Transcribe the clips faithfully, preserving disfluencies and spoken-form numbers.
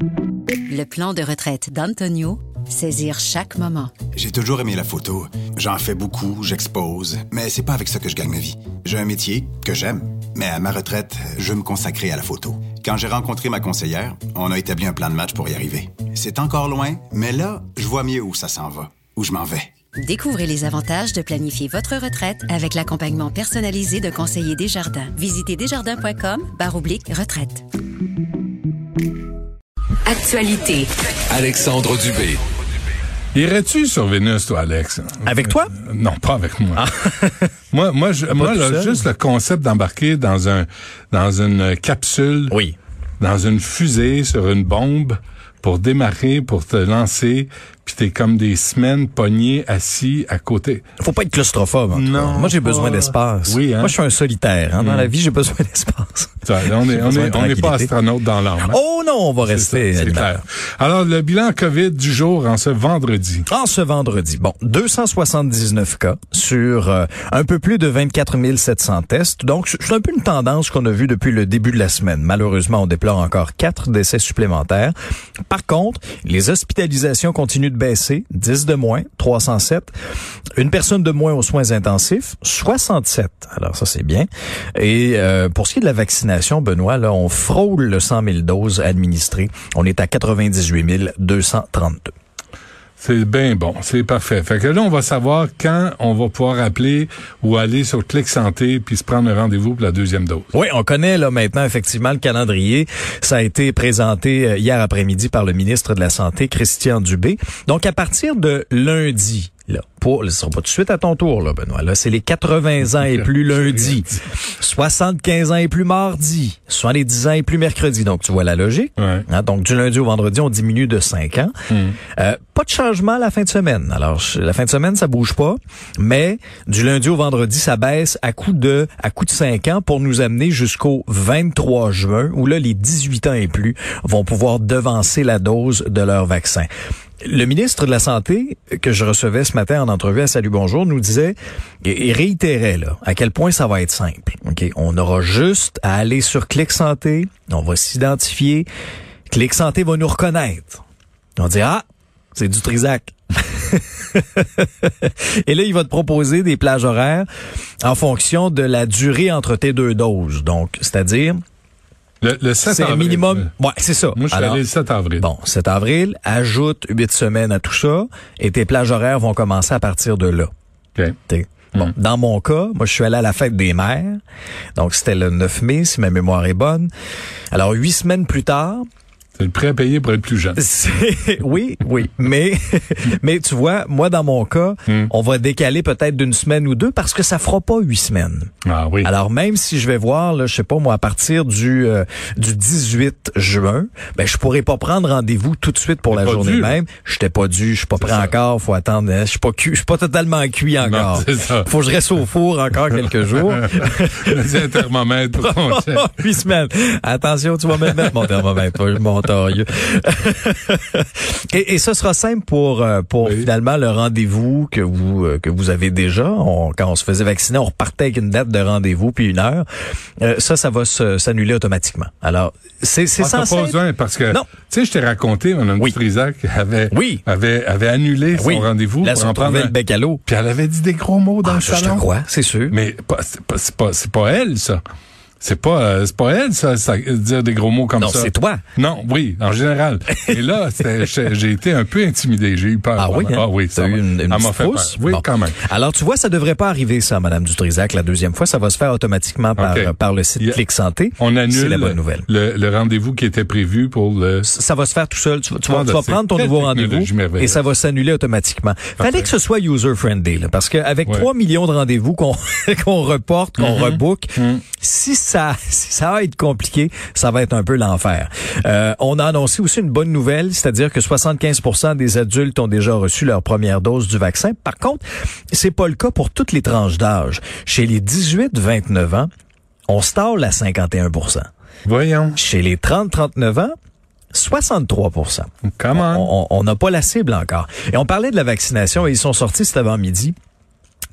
Le plan de retraite d'Antonio, saisir chaque moment. J'ai toujours aimé la photo. J'en fais beaucoup, j'expose, mais c'est pas avec ça que je gagne ma vie. J'ai un métier que j'aime, mais à ma retraite, je veux me consacrer à la photo. Quand j'ai rencontré ma conseillère, on a établi un plan de match pour y arriver. C'est encore loin, mais là, je vois mieux où ça s'en va, où je m'en vais. Découvrez les avantages de planifier votre retraite avec l'accompagnement personnalisé de conseillers Desjardins. Visitez desjardins.com barre oblique retraite. Actualité. Alexandre Dubé. Irais-tu sur Vénus, toi, Alex? Avec toi? Euh, non, pas avec moi. Ah. moi, moi, je, moi là, juste le concept d'embarquer dans un dans une capsule, oui, dans une fusée sur une bombe pour démarrer, pour te lancer, puis t'es comme des semaines pogné assis à côté. Faut pas être claustrophobe. En tout Non. cas. Moi, j'ai pas... besoin d'espace. Oui, hein? Moi, je suis un solitaire. Hein. Dans mm. la vie, j'ai besoin d'espace. Ça, on est, on est, on n'est pas astronaute dans l'âme. Hein? Oh non, on va c'est rester. Ça, c'est clair. Alors, le bilan COVID du jour en ce vendredi. En ce vendredi. Bon, deux cent soixante-dix-neuf cas sur euh, un peu plus de vingt-quatre mille sept cents tests. Donc, c'est un peu une tendance qu'on a vue depuis le début de la semaine. Malheureusement, on déplore encore quatre décès supplémentaires. Par contre, les hospitalisations continuent de baisser. dix de moins, trois cent sept. Une personne de moins aux soins intensifs, soixante-sept. Alors ça, c'est bien. Et euh, pour ce qui est de la vaccination, Benoît, là, on frôle le cent mille doses administrées. On est à quatre-vingt-dix-huit mille deux cent trente-deux. C'est bien bon, c'est parfait. Fait que là, on va savoir quand on va pouvoir appeler ou aller sur Clic Santé puis se prendre un rendez-vous pour la deuxième dose. Oui, on connaît là maintenant effectivement le calendrier. Ça a été présenté hier après-midi par le ministre de la Santé, Christian Dubé. Donc, à partir de lundi, là, pour, ce sera pas tout de suite à ton tour, là, Benoît. Là, c'est les quatre-vingts ans et plus lundi, soixante-quinze ans et plus mardi, soixante-dix ans et plus mercredi. Donc, tu vois la logique. Ouais. Hein, donc, du lundi au vendredi, on diminue de cinq ans. Mm. Euh, pas de changement à la fin de semaine. Alors, la fin de semaine, ça bouge pas, mais du lundi au vendredi, ça baisse à coup de, à coup de cinq ans pour nous amener jusqu'au vingt-trois juin, où là, les dix-huit ans et plus vont pouvoir devancer la dose de leur vaccin. Le ministre de la Santé, que je recevais ce matin en entrevue à Salut Bonjour, nous disait et, et réitérait là, à quel point ça va être simple. Okay? On aura juste à aller sur Clic Santé, on va s'identifier, Clic Santé va nous reconnaître. On dit « Ah, c'est du Trisac ». Et là, il va te proposer des plages horaires en fonction de la durée entre tes deux doses. Donc, c'est-à-dire... Le, le sept c'est avril. minimum. Ouais, c'est ça. Moi, je suis Alors, allé le sept avril. Bon, sept avril, ajoute huit semaines à tout ça et tes plages horaires vont commencer à partir de là. OK. T'sais. Bon, mmh. Dans mon cas, moi, je suis allé à la fête des mères. Donc, c'était le neuf mai, si ma mémoire est bonne. Alors, huit semaines plus tard, c'est le prêt à payer pour être plus jeune. C'est, oui, oui. Mais, mais tu vois, moi, dans mon cas, mm. on va décaler peut-être d'une semaine ou deux parce que ça fera pas huit semaines. Ah oui. Alors, même si je vais voir, là, je sais pas, moi, à partir du, euh, du dix-huit juin, ben, je pourrais pas prendre rendez-vous tout de suite pour T'es la journée dû, même. J'étais pas dû, je suis pas c'est prêt ça. encore, faut attendre, je suis pas cuit, je suis pas totalement cuit encore. Non, c'est ça. Faut que je reste au four encore quelques jours. Vas-y, un thermomètre pour ton chef. Huit semaines. Attention, tu vas me mettre mon thermomètre, mon et, et ce sera simple pour pour oui. finalement le rendez-vous que vous que vous avez déjà. On, quand on se faisait vacciner, on repartait avec une date de rendez-vous puis une heure. Euh, ça, ça va se, s'annuler automatiquement. Alors, c'est c'est ah, censé. Pas besoin parce que tu sais, je t'ai raconté, Mme oui. Trisac avait oui. avait avait annulé son oui. rendez-vous Là, pour en prendre le bec à l'eau. Puis elle avait dit des gros mots dans ah, le ça, salon. Je te crois, c'est sûr. Mais pas, c'est pas c'est pas c'est pas elle ça. C'est pas euh, c'est pas elle ça, ça dire des gros mots comme non, ça. Non, c'est toi. Non, oui, en général. Et là, j'ai été un peu intimidé, j'ai eu peur. Ah oui, hein? Ah oui, ça eu une, une m'a fait peur. Oui, bon. quand même. Alors tu vois, ça devrait pas arriver ça, Madame Dutrisac, la deuxième fois, ça va se faire automatiquement par okay. par le site a, Clic Santé. On annule c'est la bonne nouvelle. Le, le rendez-vous qui était prévu pour le. Ça va se faire tout seul. Tu, tu, vas, tu vas prendre ton nouveau rendez-vous et ça va s'annuler automatiquement. Parfait. Fallait que ce soit user friendly, là, parce qu'avec ouais. trois millions de rendez-vous qu'on qu'on reporte, qu'on mm-hmm. rebook, mm. si ça si ça va être compliqué, ça va être un peu l'enfer. Euh, on a annoncé aussi une bonne nouvelle, c'est-à-dire que soixante-quinze pour cent des adultes ont déjà reçu leur première dose du vaccin. Par contre, c'est pas le cas pour toutes les tranches d'âge. Chez les dix-huit vingt-neuf ans, on stall à cinquante et un pour cent. Voyons. Chez les trente trente-neuf ans, soixante-trois pour cent. Comment? On n'a pas la cible encore. Et on parlait de la vaccination et ils sont sortis cet avant-midi.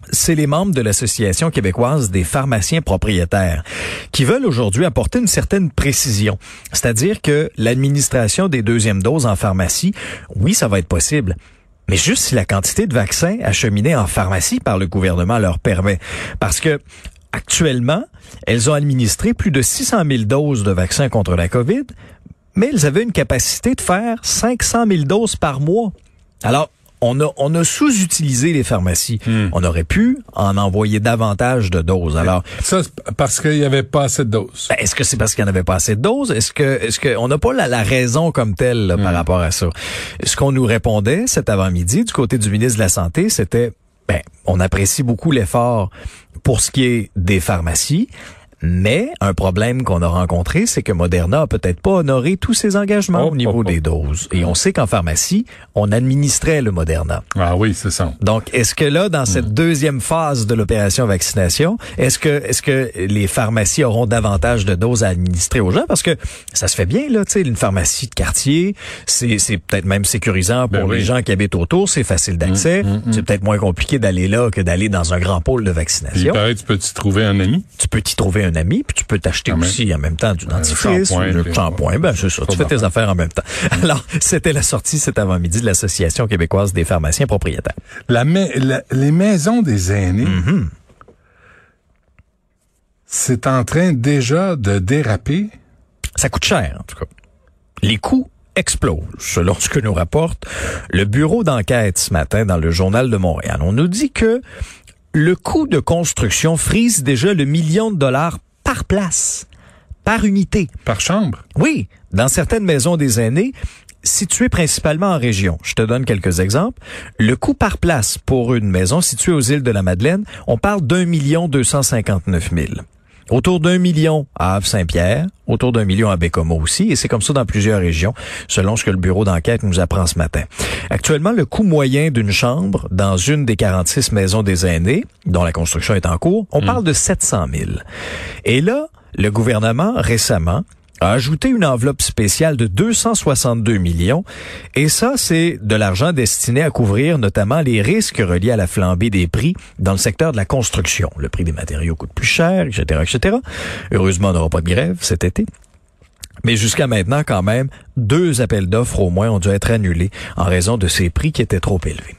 c'est les membres de l'Association québécoise des pharmaciens propriétaires qui veulent aujourd'hui apporter une certaine précision. C'est-à-dire que l'administration des deuxièmes doses en pharmacie, oui, ça va être possible, mais juste si la quantité de vaccins acheminés en pharmacie par le gouvernement leur permet. Parce que actuellement, elles ont administré plus de six cent mille doses de vaccins contre la COVID, mais elles avaient une capacité de faire cinq cent mille doses par mois. Alors, on a, on a sous-utilisé les pharmacies. Hmm. On aurait pu en envoyer davantage de doses. Alors, ça, c'est parce qu'il n'y avait pas assez de doses. Ben, est-ce que c'est parce qu'il n'y en avait pas assez de doses? Est-ce que, est-ce que, on n'a pas la, la raison comme telle là, hmm. par rapport à ça? Ce qu'on nous répondait cet avant-midi du côté du ministre de la Santé, c'était, ben, on apprécie beaucoup l'effort pour ce qui est des pharmacies. Mais un problème qu'on a rencontré, c'est que Moderna a peut-être pas honoré tous ses engagements oh, au niveau oh, oh. des doses. Et on sait qu'en pharmacie, on administrait le Moderna. Ah oui, c'est ça. Donc, est-ce que là, dans mmh. cette deuxième phase de l'opération vaccination, est-ce que est-ce que les pharmacies auront davantage de doses à administrer aux gens? Parce que ça se fait bien, là, tu sais, une pharmacie de quartier, c'est c'est peut-être même sécurisant pour ben les oui. gens qui habitent autour, c'est facile d'accès, mmh, mmh, c'est peut-être moins compliqué d'aller là que d'aller dans un grand pôle de vaccination. Puis, il paraît, tu peux t'y trouver un ami? Tu peux t'y trouver un un ami, puis tu peux t'acheter ah, aussi en même temps du dentifrice ou du shampoing. Ben, c'est ça. Tu fais tes affaires en même temps. Alors, c'était la sortie cet avant-midi de l'Association québécoise des pharmaciens propriétaires. La, la les maisons des aînés, mm-hmm. c'est en train déjà de déraper. Ça coûte cher, en tout cas. Les coûts explosent, selon ce que nous rapporte le bureau d'enquête ce matin dans le Journal de Montréal. On nous dit que le coût de construction frise déjà le million de dollars par place, par unité. Par chambre? Oui, dans certaines maisons des aînés, situées principalement en région. Je te donne quelques exemples. Le coût par place pour une maison située aux îles de la Madeleine, on parle d'un million deux cent cinquante-neuf mille. Autour d'un million à Havre-Saint-Pierre, autour d'un million à Bécomo aussi, et c'est comme ça dans plusieurs régions, selon ce que le bureau d'enquête nous apprend ce matin. Actuellement, le coût moyen d'une chambre dans une des quarante-six maisons des aînés, dont la construction est en cours, on mmh. parle de sept cent mille. Et là, le gouvernement, récemment, a ajouté une enveloppe spéciale de deux cent soixante-deux millions. Et ça, c'est de l'argent destiné à couvrir notamment les risques reliés à la flambée des prix dans le secteur de la construction. Le prix des matériaux coûte plus cher, et cetera, et cetera. Heureusement, on n'aura pas de grève cet été. Mais jusqu'à maintenant, quand même, deux appels d'offres au moins ont dû être annulés en raison de ces prix qui étaient trop élevés.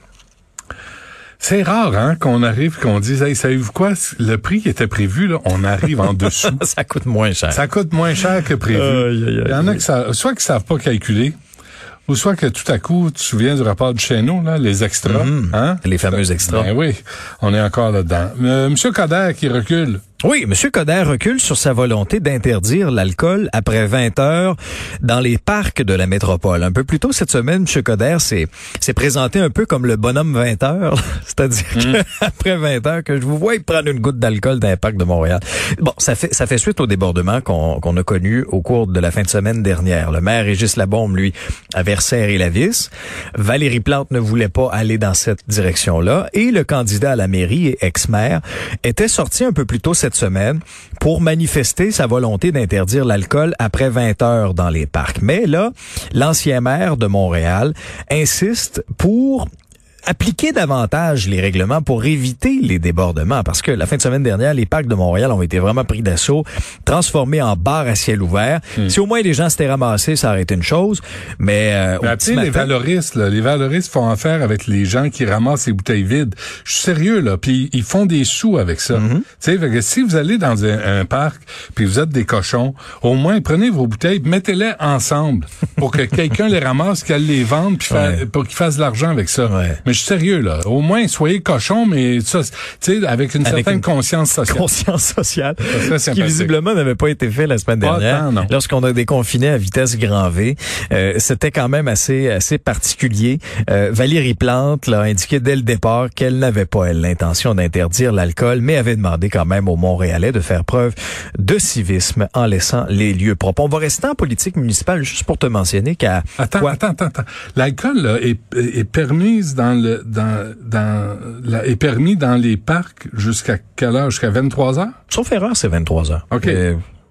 C'est rare, hein, qu'on arrive, qu'on dise, hey, savez-vous quoi, le prix qui était prévu, là, on arrive en dessous. Ça coûte moins cher. Ça coûte moins cher que prévu. Aïe, aïe, aïe, Il y en a qui savent, soit qui savent pas calculer, ou soit que tout à coup, tu te souviens du rapport du Chesneau, là, les extras, mmh, hein? Les fameux extras. Ben oui, on est encore là-dedans. Euh, Monsieur Coderre qui recule. Oui, M. Coderre recule sur sa volonté d'interdire l'alcool après vingt heures dans les parcs de la métropole. Un peu plus tôt cette semaine, M. Coderre s'est, s'est présenté un peu comme le bonhomme vingt heures, c'est-à-dire mmh. qu'après vingt heures, que je vous vois prendre une goutte d'alcool dans les parcs de Montréal. Bon, ça fait ça fait suite au débordement qu'on, qu'on a connu au cours de la fin de semaine dernière. Le maire Régis Labombe, lui, avait resserré la vis. Valérie Plante ne voulait pas aller dans cette direction-là. Et le candidat à la mairie et ex-maire était sorti un peu plus tôt cette semaine pour manifester sa volonté d'interdire l'alcool après vingt heures dans les parcs. Mais là, l'ancien maire de Montréal insiste pour appliquer davantage les règlements pour éviter les débordements, parce que la fin de semaine dernière, les parcs de Montréal ont été vraiment pris d'assaut, transformés en bars à ciel ouvert. Mmh. Si au moins les gens s'étaient ramassés, ça aurait été une chose, mais... Euh, mais tu sais, les valoristes, là, les valoristes font affaire avec les gens qui ramassent les bouteilles vides. Je suis sérieux, là, puis ils font des sous avec ça. Mmh. Tu sais, fait que si vous allez dans un, un parc, puis vous êtes des cochons, au moins prenez vos bouteilles, mettez-les ensemble pour que quelqu'un les ramasse, qu'elle les vende, puis ouais. fa- pour qu'ils fassent de l'argent avec ça. Ouais. Mais je suis sérieux, là. Au moins, soyez cochons, mais ça, tu sais, avec une avec certaine une conscience sociale. Conscience sociale. Ce qui, visiblement, n'avait pas été fait la semaine dernière. Pas tant, lorsqu'on a déconfiné à vitesse grand V. Euh, c'était quand même assez, assez particulier. Euh, Valérie Plante l'a indiqué dès le départ qu'elle n'avait pas, elle, l'intention d'interdire l'alcool, mais avait demandé quand même aux Montréalais de faire preuve de civisme en laissant les lieux propres. On va rester en politique municipale, juste pour te mentionner qu'à... Attends, quoi? attends, attends, attends. L'alcool, là, est, est permise dans le, dans Dans, dans, la, est permis dans les parcs jusqu'à quelle heure? Jusqu'à vingt-trois heures? Sauf erreur, c'est vingt-trois heures. OK. Euh,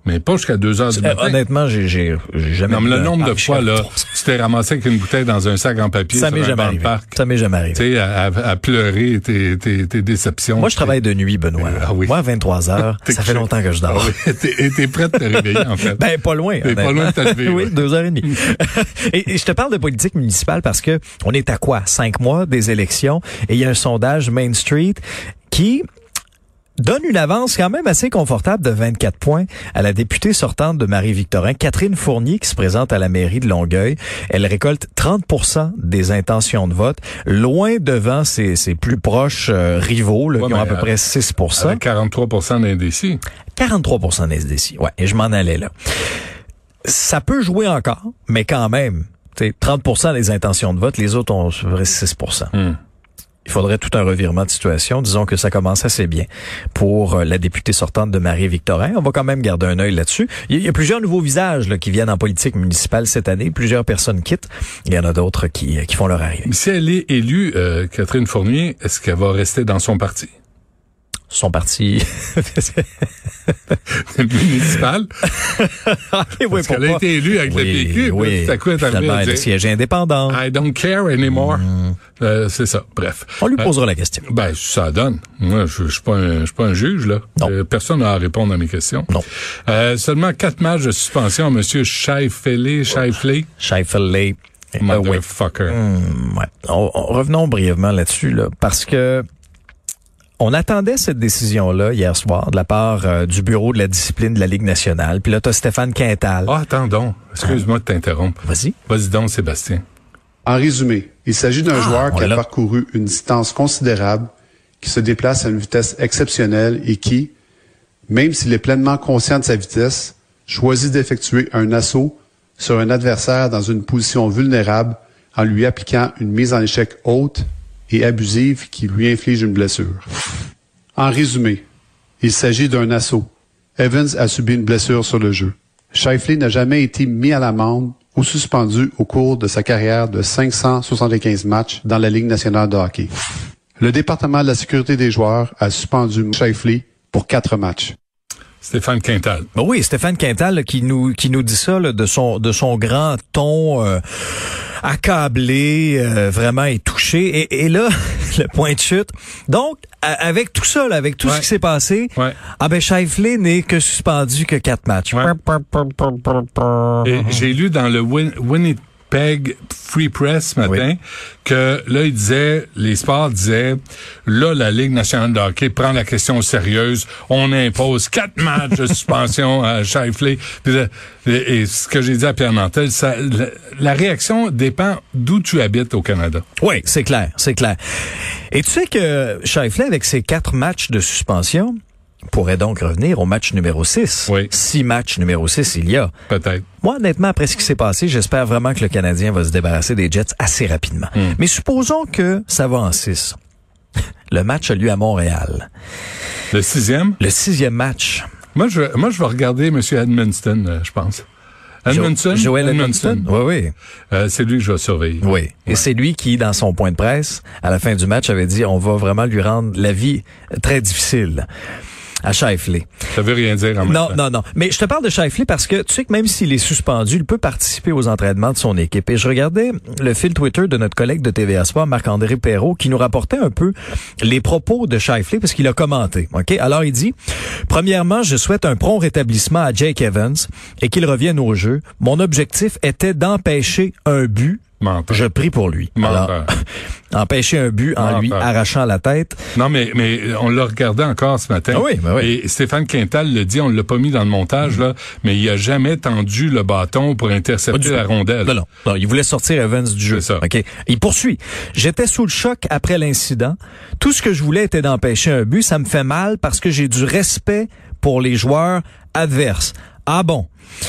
Mais pas jusqu'à deux heures du matin. Euh, honnêtement, j'ai, j'ai, j'ai jamais... Non, mais le nombre de ah, fois, là, tu t'es ramassé avec une bouteille dans un sac en papier ça sur m'est un jamais banc de arrivé. parc. Ça m'est jamais arrivé. Tu sais, à, à, à pleurer tes, tes, tes déceptions. Moi, je travaille de nuit, Benoît. Euh, ah oui. Moi, à vingt-trois heures, ça couché. fait longtemps que je dors. Ah oui. t'es, et t'es prêt de te réveiller, en fait. Ben, pas loin. T'es pas loin de te lever. Oui, ouais. deux heures et demie. et, et je te parle de politique municipale parce que on est à quoi? Cinq mois des élections et il y a un sondage Main Street qui donne une avance quand même assez confortable de vingt-quatre points à la députée sortante de Marie-Victorin, Catherine Fournier, qui se présente à la mairie de Longueuil. Elle récolte trente pour cent des intentions de vote, loin devant ses, ses plus proches euh, rivaux, là, Ouais, qui ont à peu euh, près six pour cent. Avec quarante-trois pour cent d'indécis. quarante-trois pour cent d'indécis, ouais, et je m'en allais là. Ça peut jouer encore, mais quand même, t'sais, trente pour cent des intentions de vote, les autres ont six pour cent. Mm. Il faudrait tout un revirement de situation. Disons que ça commence assez bien pour euh, la députée sortante de Marie-Victorin. On va quand même garder un œil là-dessus. Il y, y a plusieurs nouveaux visages là, qui viennent en politique municipale cette année. Plusieurs personnes quittent. Il y en a d'autres qui, qui font leur arrivée. Si elle est élue, euh, Catherine Fournier, est-ce qu'elle va rester dans son parti? Son parti municipal? okay, oui, Parce qu'elle a été élue avec oui, le P Q. Oui, tout à coup, elle est arrivée finalement, à le dire, siège indépendant. I don't care anymore. Mm. Euh, c'est ça. Bref. On lui posera euh, la question. Ben, ça donne. Moi, je, je suis pas un, je suis pas un juge, là. Euh, personne n'a à répondre à mes questions. Non. Euh, seulement quatre matchs de suspension, monsieur Scheifele, Scheifele. Scheifele. Motherfucker. Euh, oui. Hum, ouais. On, on, revenons brièvement là-dessus, là, parce que on attendait cette décision-là hier soir de la part euh, du Bureau de la discipline de la Ligue nationale. Puis là, t'as Stéphane Quintal. Ah, attends donc. Excuse-moi de t'interrompre. Vas-y. Vas-y donc, Sébastien. En résumé, il s'agit d'un ah, joueur qui a l'a... parcouru une distance considérable, qui se déplace à une vitesse exceptionnelle et qui, même s'il est pleinement conscient de sa vitesse, choisit d'effectuer un assaut sur un adversaire dans une position vulnérable en lui appliquant une mise en échec haute et abusive qui lui inflige une blessure. En résumé, il s'agit d'un assaut. Evans a subi une blessure sur le jeu. Scheifele n'a jamais été mis à l'amende ou suspendu au cours de sa carrière de cinq cent soixante-quinze matchs dans la Ligue nationale de hockey. Le département de la sécurité des joueurs a suspendu Scheifele pour quatre matchs. Stéphane Quintal. Ben oui, Stéphane Quintal là, qui nous qui nous dit ça là, de son de son grand ton euh, accablé, euh, vraiment est touché. Et, et là, le point de chute. Donc, a, avec tout ça, là, avec tout ouais. ce qui s'est passé, ouais. ah ben Scheifele n'est que suspendu que quatre matchs. Ouais. Et j'ai lu dans le Win- Winnipeg Free Press ce matin, oui. que là, il disait, les sports disaient, là, la Ligue nationale de hockey prend la question sérieuse, on impose quatre matchs de suspension à Scheifele. Et, et ce que j'ai dit à Pierre Nantel, ça, la, la réaction dépend d'où tu habites au Canada. Oui, c'est clair, c'est clair. Et tu sais que Scheifele, avec ses quatre matchs de suspension, pourrait donc revenir au match numéro six. Oui. Six matchs numéro six il y a. Peut-être. Moi, honnêtement, après ce qui s'est passé, j'espère vraiment que le Canadien va se débarrasser des Jets assez rapidement. Mm. Mais supposons que ça va en six. Le match a lieu à Montréal. Le sixième? Le sixième match. Moi, je, moi, je vais regarder M. Edmundston, euh, je pense. Edmundson? Jo- Joel Edmundston. Edmundston? Oui, oui. Euh, c'est lui que je vais surveiller. Oui. Ouais. Et c'est lui qui, dans son point de presse, à la fin du match, avait dit, on va vraiment lui rendre la vie très difficile. À Scheifele. Ça veut rien dire en même Non, temps. non, non. Mais je te parle de Scheifele parce que tu sais que même s'il est suspendu, il peut participer aux entraînements de son équipe. Et je regardais le fil Twitter de notre collègue de T V A Sport, Marc-André Perrault, qui nous rapportait un peu les propos de Scheifele parce qu'il a commenté. Ok. Alors il dit, premièrement, je souhaite un prompt rétablissement à Jake Evans et qu'il revienne au jeu. Mon objectif était d'empêcher un but. Menteur. Je prie pour lui. Menteur. Alors, empêcher un but en Menteur. lui arrachant la tête. Non, mais mais on l'a regardé encore ce matin. Ah oui, ben oui. Et Stéphane Quintal le dit, on l'a pas mis dans le montage, mmh. là, mais il a jamais tendu le bâton pour intercepter la rondelle. Non, non, non. Il voulait sortir Evans du jeu. C'est ça. OK. Il poursuit. J'étais sous le choc après l'incident. Tout ce que je voulais était d'empêcher un but. Ça me fait mal parce que j'ai du respect pour les joueurs adverses. Ah bon.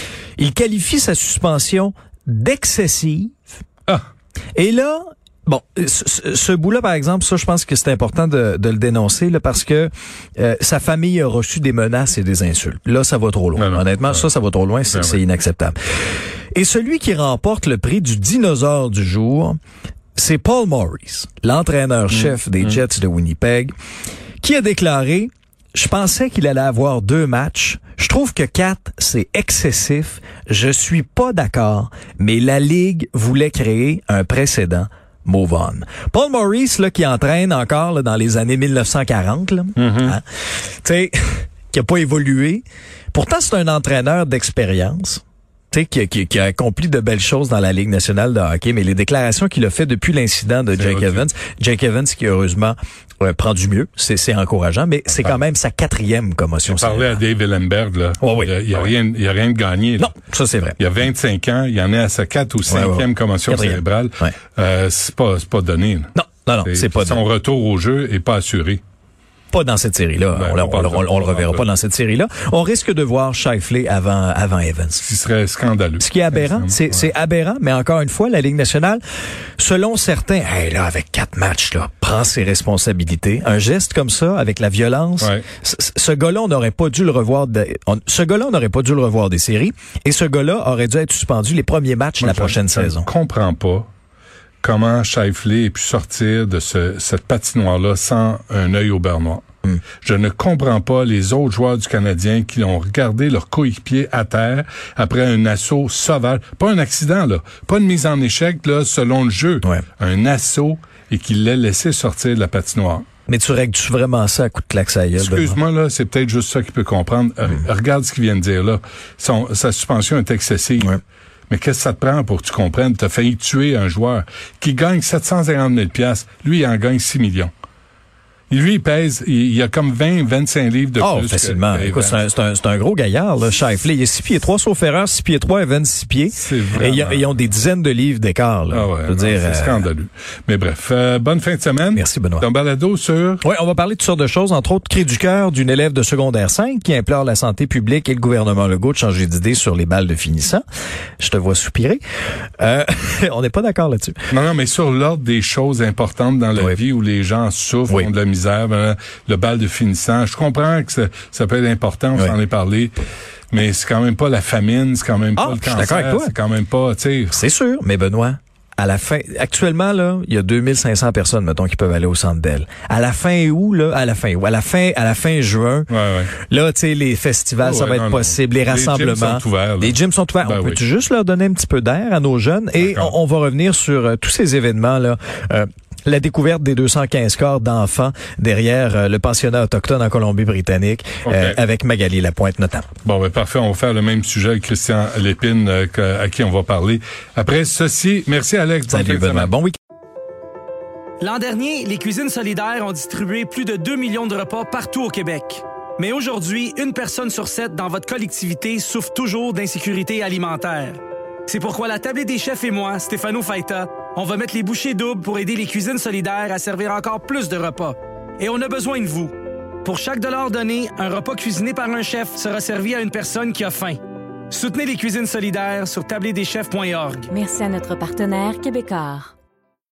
Il qualifie sa suspension d'excessive. Ah. Et là, bon, ce, ce bout-là, par exemple, ça, je pense que c'est important de, de le dénoncer, là, parce que euh, sa famille a reçu des menaces et des insultes. Là, ça va trop loin. Non, non, Honnêtement, non. ça, ça va trop loin. C'est, c'est inacceptable. Et celui qui remporte le prix du dinosaure du jour, c'est Paul Maurice, l'entraîneur-chef mmh. des Jets de Winnipeg, qui a déclaré je pensais qu'il allait avoir deux matchs. Je trouve que quatre, c'est excessif. Je suis pas d'accord, mais la Ligue voulait créer un précédent. Move on. Paul Maurice, là, qui entraîne encore là, dans les années mille neuf cent quarante, là, mm-hmm. hein, tu sais, qui a pas évolué. Pourtant, c'est un entraîneur d'expérience. Tu sais, qui, qui, qui a accompli de belles choses dans la Ligue nationale de hockey, mais les déclarations qu'il a fait depuis l'incident de c'est Jake Evans, Jake Evans qui heureusement ouais, prend du mieux, c'est, c'est encourageant, mais c'est quand même sa quatrième commotion. On parlait à Dave Ellenberg, là. Oh, oui. Il y a, oh, rien, il y a rien de gagné. Là. Non, ça c'est vrai. Il y a vingt-cinq ans, il y en est à sa quatre ou cinquième ouais, ouais. commotion quatrième. cérébrale. Ouais. Euh, c'est pas, c'est pas donné. Là. Non, non, non, c'est, c'est pas son donné. Son retour au jeu est pas assuré. Pas dans cette série-là. Ben, on, on, on, on, on le reverra pas dans cette série-là. On risque de voir Scheifele avant, avant Evans. Ce qui serait scandaleux. Ce qui est aberrant, c'est, ouais. c'est aberrant, mais encore une fois, la Ligue nationale, selon certains, hey, là, avec quatre matchs, là, prend ses responsabilités. Un geste comme ça, avec la violence, ouais. c- ce gars-là, on n'aurait pas dû le revoir, de, on, ce gars-là, on n'aurait pas dû le revoir des séries, et ce gars-là aurait dû être suspendu les premiers matchs Moi, de la je, prochaine je saison. Je comprends pas comment Scheifele ait pu sortir de ce, cette patinoire-là sans un œil au beurre noir. Hum. Je ne comprends pas les autres joueurs du Canadien qui ont regardé leur coéquipier à terre après un assaut sauvage. Pas un accident, là. Pas une mise en échec, là, selon le jeu. Ouais. Un assaut et qu'il l'ait laissé sortir de la patinoire. Mais tu règles-tu vraiment ça à coup de claque à gueule? Excuse-moi, là, c'est peut-être juste ça qu'il peut comprendre. Hum. Euh, regarde ce qu'il vient de dire, là. Son, sa suspension est excessive. Ouais. Mais qu'est-ce que ça te prend pour que tu comprennes? T'as failli tuer un joueur qui gagne sept cent cinquante mille dollars. Lui, il en gagne six millions. Lui, il pèse, il, il a comme vingt, vingt-cinq livres de oh, plus. Oh, facilement. Que, Écoute, c'est un, c'est, un, c'est un gros gaillard, là, Scheifele. Il est six pieds trois, sauf erreur, six pieds trois, Evans six pieds. C'est vraiment... Et ils ont des dizaines de livres d'écart, là. Ah ouais, je veux non, dire, c'est euh... scandaleux. Mais bref, euh, bonne fin de semaine. Merci, Benoît. Ton balado sur... Oui, on va parler de toutes sortes de choses, entre autres, cri du cœur d'une élève de secondaire cinq qui implore la santé publique et le gouvernement Legault de changer d'idée sur les balles de finissant. Je te vois soupirer. Euh, on n'est pas d'accord là-dessus. Non, non, mais sur l'ordre des choses importantes dans la oui. vie où les gens souffrent, oui. ont de la misère, ben, le bal de finissant. Je comprends que ça, ça peut être important, on oui. s'en est parlé, mais c'est quand même pas la famine, c'est quand même ah, pas le cancer, cancer, avec toi. C'est quand même pas, tu sais... C'est sûr, mais Benoît, à la fin, actuellement, là, il y a deux mille cinq cents personnes, mettons, qui peuvent aller au Centre Bell. À la fin août, là, à la fin août, à la fin, à la fin juin, ouais, ouais. là, tu sais, les festivals, oh, ça va ouais, être non, possible, non. les rassemblements. Les gyms sont ouverts. Les gyms sont ouverts. Ben on oui. peut juste leur donner un petit peu d'air à nos jeunes? Et on, on va revenir sur euh, tous ces événements, là, euh, la découverte des deux cent quinze corps d'enfants derrière euh, le pensionnat autochtone en Colombie-Britannique, okay. euh, avec Magali Lapointe notamment. Bon, ben parfait. On va faire le même sujet avec Christian Lépine, euh, à qui on va parler. Après ceci, merci Alex. Salut, Benoît. Bon week-end. L'an dernier, les Cuisines solidaires ont distribué plus de deux millions de repas partout au Québec. Mais aujourd'hui, une personne sur sept dans votre collectivité souffre toujours d'insécurité alimentaire. C'est pourquoi la Tablée des chefs et moi, Stéphano Faita, on va mettre les bouchées doubles pour aider les Cuisines solidaires à servir encore plus de repas. Et on a besoin de vous. Pour chaque dollar donné, un repas cuisiné par un chef sera servi à une personne qui a faim. Soutenez les Cuisines solidaires sur tablé des chefs point org. Merci à notre partenaire Québécois.